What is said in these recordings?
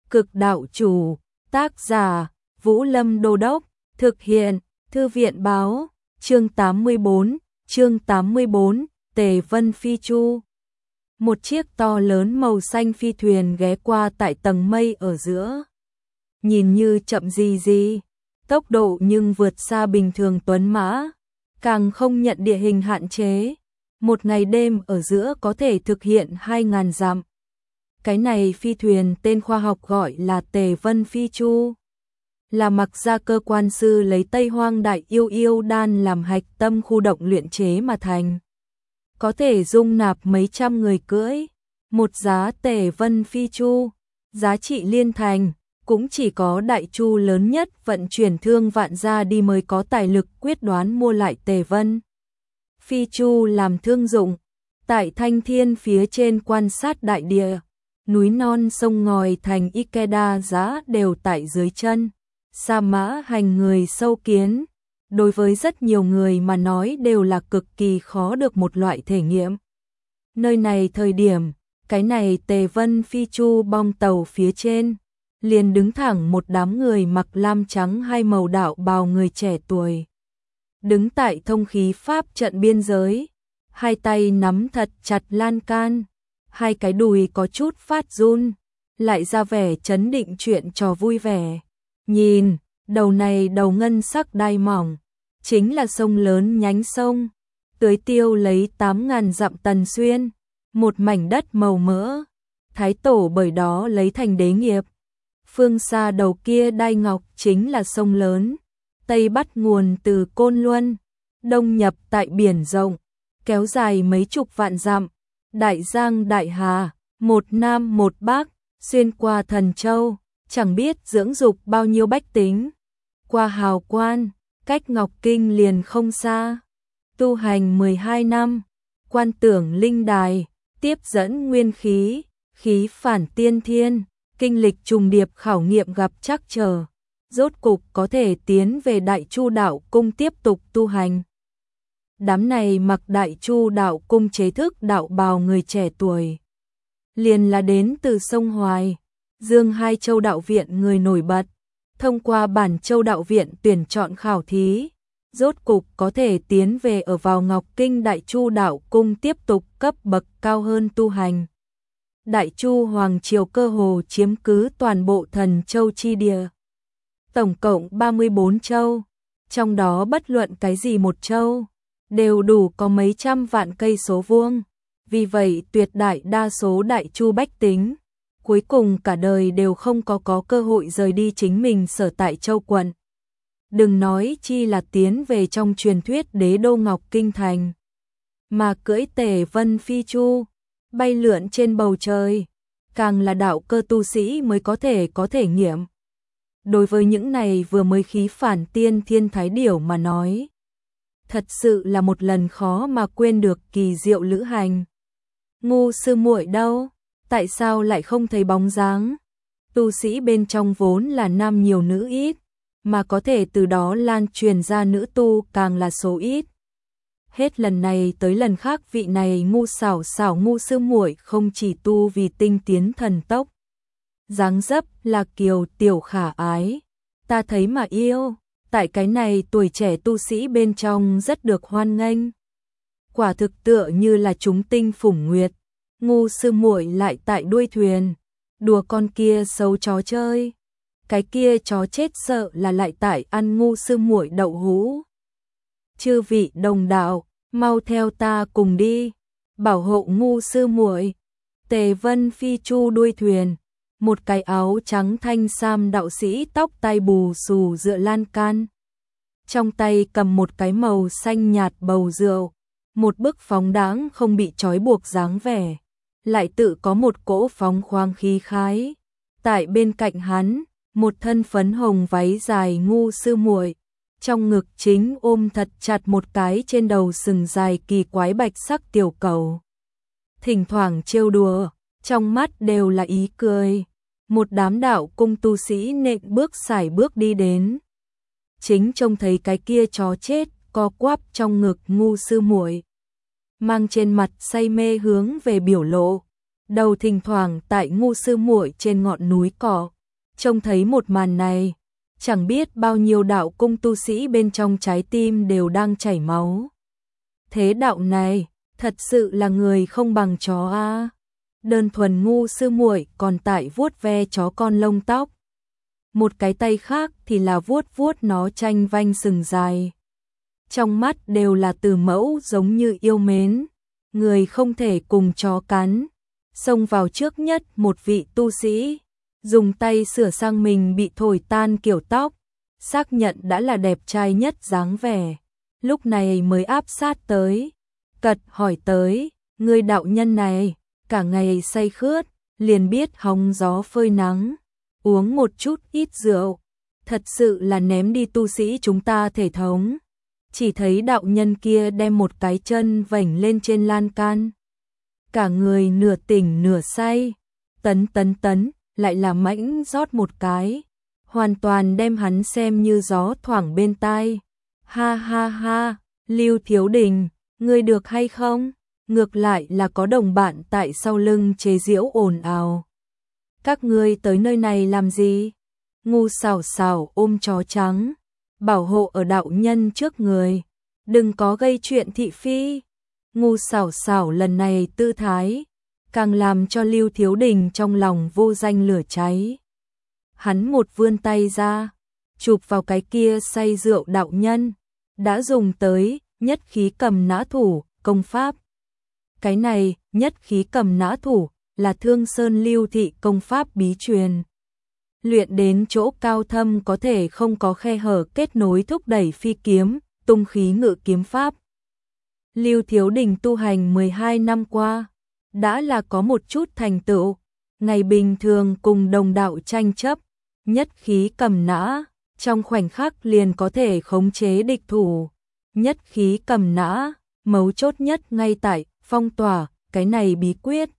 Cực đạo chủ, tác giả, Vũ Lâm Đô Đốc, thực hiện, Thư viện báo, chương 84, Tề Vân Phi Chu. Một chiếc to lớn màu xanh phi thuyền ghé qua tại tầng mây ở giữa. Nhìn như chậm gì, tốc độ nhưng vượt xa bình thường tuấn mã, càng không nhận địa hình hạn chế. Một ngày đêm ở giữa có thể thực hiện 2.000 dặm. Cái này phi thuyền tên khoa học gọi là Tề Vân Phi Chu, là Mặc Gia cơ quan sư lấy Tây Hoang Đại Yêu Đan làm hạch tâm khu động luyện chế mà thành. Có thể dung nạp mấy trăm người cưỡi. Một giá Tề Vân Phi Chu, giá trị liên thành, cũng chỉ có Đại Chu lớn nhất vận chuyển thương vạn gia đi mới có tài lực quyết đoán mua lại Tề Vân Phi Chu làm thương dụng. Tại Thanh Thiên phía trên quan sát đại địa, núi non sông ngòi thành Ikeda giá đều tại dưới chân. Sa mã hành người sâu kiến, đối với rất nhiều người mà nói đều là cực kỳ khó được một loại thể nghiệm. Nơi này thời điểm, cái này Tề Vân Phi Chu bong tàu phía trên, liền đứng thẳng một đám người mặc lam trắng hai màu đạo bào người trẻ tuổi. Đứng tại thông khí pháp trận biên giới, hai tay nắm thật chặt lan can, hai cái đùi có chút phát run, lại ra vẻ chấn định chuyện trò vui vẻ. Nhìn, đầu này đầu ngân sắc đai mỏng, chính là sông lớn nhánh sông, tưới tiêu lấy 8.000 dặm Tần Xuyên, một mảnh đất màu mỡ, Thái Tổ bởi đó lấy thành đế nghiệp. Phương xa đầu kia đai ngọc chính là sông lớn, Tây bắt nguồn từ Côn Luân, Đông nhập tại biển rộng, kéo dài mấy chục vạn dặm, Đại Giang Đại Hà, một Nam một Bắc, xuyên qua Thần Châu, chẳng biết dưỡng dục bao nhiêu bách tính. Qua Hào Quan, cách Ngọc Kinh liền không xa, tu hành 12 năm, quan tưởng linh đài, tiếp dẫn nguyên khí, khí phản tiên thiên, kinh lịch trùng điệp khảo nghiệm gặp trắc trở, rốt cục có thể tiến về Đại Chu đạo cung tiếp tục tu hành. Đám này mặc Đại Chu đạo cung chế thức đạo bào người trẻ tuổi, liền là đến từ sông Hoài, Dương hai châu đạo viện người nổi bật, thông qua Bản Châu đạo viện tuyển chọn khảo thí, rốt cục có thể tiến về ở vào Ngọc Kinh Đại Chu đạo cung tiếp tục cấp bậc cao hơn tu hành. Đại Chu Hoàng Triều cơ hồ chiếm cứ toàn bộ Thần Châu chi địa. Tổng cộng 34 châu, trong đó bất luận cái gì một châu, đều đủ có mấy trăm vạn cây số vuông. Vì vậy tuyệt đại đa số Đại Chu bách tính, cuối cùng cả đời đều không có cơ hội rời đi chính mình sở tại châu quận. Đừng nói chi là tiến về trong truyền thuyết đế đô Ngọc Kinh Thành, mà cưỡi Tề Vân Phi Chu, bay lượn trên bầu trời, càng là đạo cơ tu sĩ mới có thể nghiệm. Đối với những này vừa mới khí phản tiên thiên thái điểu mà nói, thật sự là một lần khó mà quên được kỳ diệu lữ hành. Ngu sư muội đâu? Tại sao lại không thấy bóng dáng? Tu sĩ bên trong vốn là nam nhiều nữ ít, mà có thể từ đó lan truyền ra nữ tu càng là số ít. Hết lần này tới lần khác vị này ngu xảo ngu sư muội không chỉ tu vì tinh tiến thần tốc, dáng dấp là kiều tiểu khả ái, ta thấy mà yêu, tại cái này tuổi trẻ tu sĩ bên trong rất được hoan nghênh. Quả thực tựa như là chúng tinh phủng nguyệt. Ngu sư muội lại tại đuôi thuyền, đùa con kia xấu chó chơi. Cái kia chó chết sợ là lại tại ăn ngu sư muội đậu hũ. Chư vị đồng đạo, mau theo ta cùng đi, bảo hộ ngu sư muội. Tề Vân Phi Chu đuôi thuyền, một cái áo trắng thanh sam đạo sĩ tóc tai bù xù dựa lan can. Trong tay cầm một cái màu xanh nhạt bầu rượu, một bức phóng đáng không bị trói buộc dáng vẻ, lại tự có một cỗ phóng khoáng khí khái. Tại bên cạnh hắn, một thân phấn hồng váy dài ngu sư muội, trong ngực chính ôm thật chặt một cái trên đầu sừng dài kỳ quái bạch sắc tiểu cầu. Thỉnh thoảng trêu đùa, trong mắt đều là ý cười. Một đám đạo cung tu sĩ nện bước sải bước đi đến. Chính trông thấy cái kia chó chết co quắp trong ngực ngu sư muội, mang trên mặt say mê hướng về biểu lộ, đầu thỉnh thoảng tại ngu sư muội trên ngọn núi cỏ Trông thấy một màn này, chẳng biết bao nhiêu đạo cung tu sĩ bên trong trái tim đều đang chảy máu. Thế đạo này, thật sự là người không bằng chó a. Đơn thuần ngu sư muội còn tại vuốt ve chó con lông tóc. Một cái tay khác thì là vuốt vuốt nó tranh vanh sừng dài. Trong mắt đều là từ mẫu giống như yêu mến. Người không thể cùng chó cắn. Xông vào trước nhất một vị tu sĩ, dùng tay sửa sang mình bị thổi tan kiểu tóc, xác nhận đã là đẹp trai nhất dáng vẻ. Lúc này mới áp sát tới, cật hỏi tới, người đạo nhân này, cả ngày say khướt, liền biết hóng gió phơi nắng, uống một chút ít rượu, thật sự là ném đi tu sĩ chúng ta thể thống. Chỉ thấy đạo nhân kia đem một cái chân vảnh lên trên lan can. Cả người nửa tỉnh nửa say, tấn tấn tấn, lại là mãnh rót một cái, hoàn toàn đem hắn xem như gió thoảng bên tai. Ha ha ha, Lưu Thiếu Đình, ngươi được hay không? Ngược lại là có đồng bạn tại sau lưng chế giễu ồn ào. Các ngươi tới nơi này làm gì? Ngu xảo xảo ôm chó trắng, bảo hộ ở đạo nhân trước người, đừng có gây chuyện thị phi. Ngu xảo xảo lần này tư thái, càng làm cho Lưu Thiếu Đình trong lòng vô danh lửa cháy. Hắn một vươn tay ra, chụp vào cái kia say rượu đạo nhân, đã dùng tới nhất khí cầm nã thủ, công pháp. Cái này, nhất khí cầm nã thủ, là Thương Sơn Lưu Thị công pháp bí truyền. Luyện đến chỗ cao thâm có thể không có khe hở kết nối thúc đẩy phi kiếm, tung khí ngự kiếm pháp. Lưu Thiếu Đình tu hành 12 năm qua, đã là có một chút thành tựu, ngày bình thường cùng đồng đạo tranh chấp, nhất khí cầm nã, trong khoảnh khắc liền có thể khống chế địch thủ. Nhất khí cầm nã, mấu chốt nhất ngay tại phong tỏa, cái này bí quyết.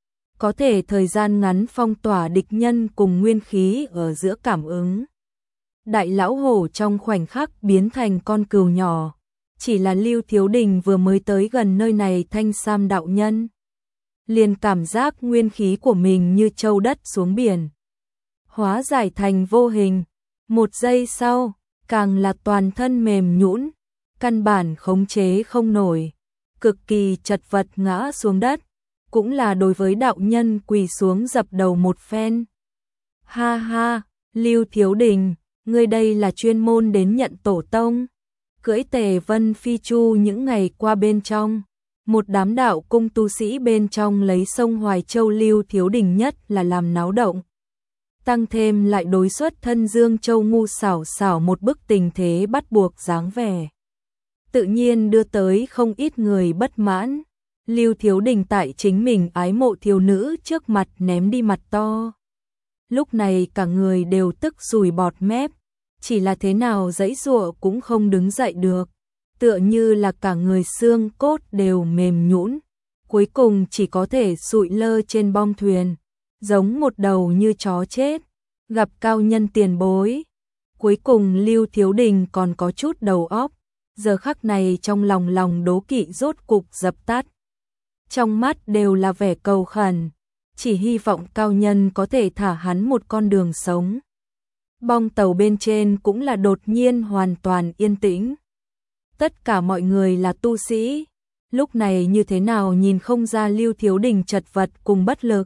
Có thể thời gian ngắn phong tỏa địch nhân cùng nguyên khí ở giữa cảm ứng. Đại lão hổ trong khoảnh khắc biến thành con cừu nhỏ. Chỉ là Lưu Thiếu Đình vừa mới tới gần nơi này thanh sam đạo nhân, liền cảm giác nguyên khí của mình như châu đất xuống biển, hóa giải thành vô hình. Một giây sau, càng là toàn thân mềm nhũn, căn bản khống chế không nổi, cực kỳ chật vật ngã xuống đất, cũng là đối với đạo nhân quỳ xuống dập đầu một phen. Ha ha, Lưu Thiếu Đình, ngươi đây là chuyên môn đến nhận tổ tông. Cưỡi Tề Vân Phi Chu những ngày qua bên trong, một đám đạo cung tu sĩ bên trong lấy sông Hoài Châu Lưu Thiếu Đình nhất là làm náo động. Tăng thêm lại đối xuất thân Dương Châu ngu xảo xảo một bức tình thế bắt buộc dáng vẻ. Tự nhiên đưa tới không ít người bất mãn. Lưu Thiếu Đình tại chính mình ái mộ thiếu nữ trước mặt ném đi mặt to. Lúc này cả người đều tức sùi bọt mép, chỉ là thế nào giãy giụa cũng không đứng dậy được, tựa như là cả người xương cốt đều mềm nhũn, cuối cùng chỉ có thể sụi lơ trên bong thuyền, giống một đầu như chó chết, gặp cao nhân tiền bối. Cuối cùng Lưu Thiếu Đình còn có chút đầu óc, giờ khắc này trong lòng đố kỵ rốt cục dập tắt. Trong mắt đều là vẻ cầu khẩn, chỉ hy vọng cao nhân có thể thả hắn một con đường sống. Bong tàu bên trên cũng là đột nhiên hoàn toàn yên tĩnh. Tất cả mọi người là tu sĩ, lúc này như thế nào nhìn không ra Lưu Thiếu Đình chật vật cùng bất lực.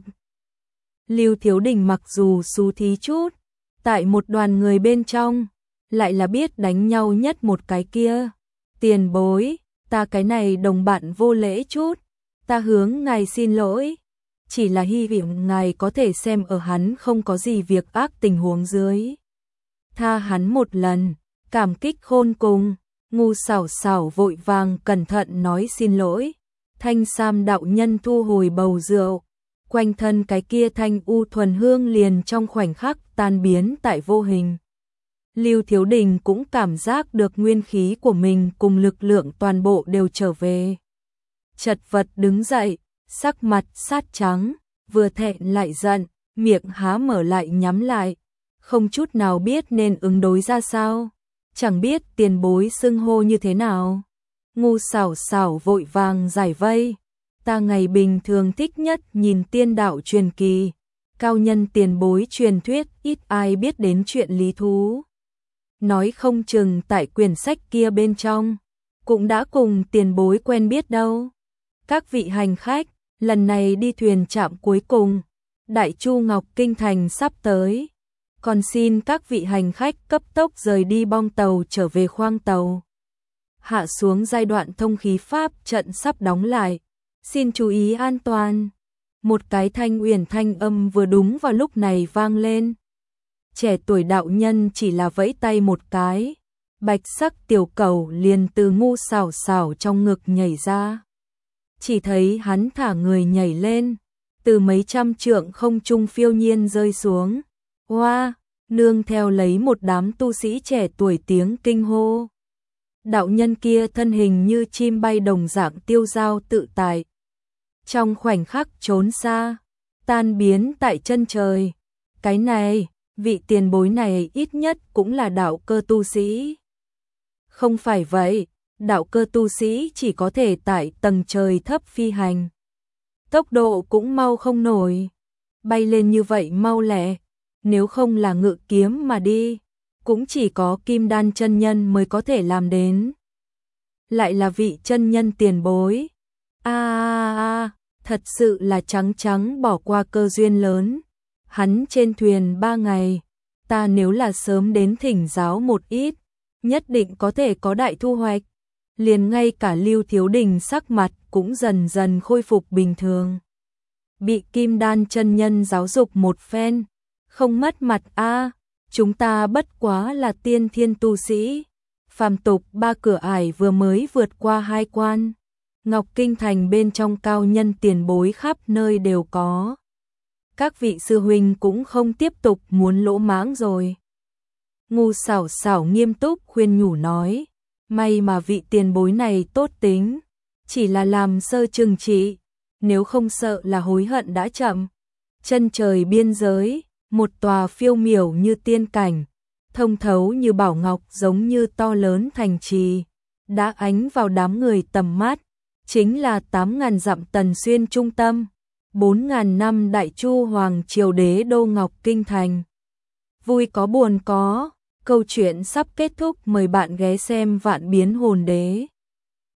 Lưu Thiếu Đình mặc dù xú thí chút, tại một đoàn người bên trong, lại là biết đánh nhau nhất một cái kia. Tiền bối, ta cái này đồng bạn vô lễ chút, ta hướng ngài xin lỗi. Chỉ là hy vọng ngài có thể xem ở hắn không có gì việc ác tình huống dưới. Tha hắn một lần, cảm kích khôn cùng. Ngu xảo xảo vội vàng cẩn thận nói xin lỗi. Thanh sam đạo nhân thu hồi bầu rượu, quanh thân cái kia thanh u thuần hương liền trong khoảnh khắc tan biến tại vô hình. Lưu Thiếu Đình cũng cảm giác được nguyên khí của mình cùng lực lượng toàn bộ đều trở về. Chật vật đứng dậy, sắc mặt sát trắng, vừa thẹn lại giận, miệng há mở lại nhắm lại, không chút nào biết nên ứng đối ra sao, chẳng biết tiền bối xưng hô như thế nào. Ngu xảo xảo vội vàng giải vây, ta ngày bình thường thích nhất nhìn tiên đạo truyền kỳ, cao nhân tiền bối truyền thuyết, ít ai biết đến chuyện lý thú. Nói không chừng tại quyển sách kia bên trong, cũng đã cùng tiền bối quen biết đâu. Các vị hành khách, lần này đi thuyền trạm cuối cùng, Đại Chu Ngọc Kinh Thành sắp tới. Còn xin các vị hành khách cấp tốc rời đi bong tàu trở về khoang tàu. Hạ xuống giai đoạn thông khí pháp trận sắp đóng lại. Xin chú ý an toàn. Một cái thanh uyển thanh âm vừa đúng vào lúc này vang lên. Trẻ tuổi đạo nhân chỉ là vẫy tay một cái. Bạch sắc tiểu cẩu liền từ ngu xảo xảo trong ngực nhảy ra. Chỉ thấy hắn thả người nhảy lên. Từ mấy trăm trượng không trung phiêu nhiên rơi xuống. Hoa, nương theo lấy một đám tu sĩ trẻ tuổi tiếng kinh hô. Đạo nhân kia thân hình như chim bay đồng dạng tiêu dao tự tại. Trong khoảnh khắc trốn xa, tan biến tại chân trời. Cái này, vị tiền bối này ít nhất cũng là đạo cơ tu sĩ. Không phải vậy, đạo cơ tu sĩ chỉ có thể tại tầng trời thấp phi hành. Tốc độ cũng mau không nổi. Bay lên như vậy mau lẹ, nếu không là ngự kiếm mà đi, cũng chỉ có Kim Đan chân nhân mới có thể làm đến. Lại là vị chân nhân tiền bối. Thật sự là trắng trắng bỏ qua cơ duyên lớn. Hắn trên thuyền 3 ngày, ta nếu là sớm đến thỉnh giáo một ít, nhất định có thể có đại thu hoạch. Liền ngay cả Lưu Thiếu Đình sắc mặt cũng dần dần khôi phục bình thường. Bị Kim Đan chân nhân giáo dục một phen, không mất mặt chúng ta bất quá là tiên thiên tu sĩ. Phàm tục 3 cửa ải vừa mới vượt qua 2 quan. Ngọc Kinh Thành bên trong cao nhân tiền bối khắp nơi đều có. Các vị sư huynh cũng không tiếp tục muốn lỗ mãng rồi. Ngu xảo xảo nghiêm túc khuyên nhủ nói. May mà vị tiền bối này tốt tính. Chỉ là làm sơ trừng trị. Nếu không sợ là hối hận đã chậm. Chân trời biên giới, một tòa phiêu miểu như tiên cảnh. Thông thấu như bảo ngọc giống như to lớn thành trì. Đã ánh vào đám người tầm mắt. Chính là 8.000 dặm Tần Xuyên trung tâm. 4.000 năm Đại Chu Hoàng Triều Đế đô Ngọc Kinh Thành. Vui có buồn có, câu chuyện sắp kết thúc, mời bạn ghé xem Vạn Biến Hồn Đế.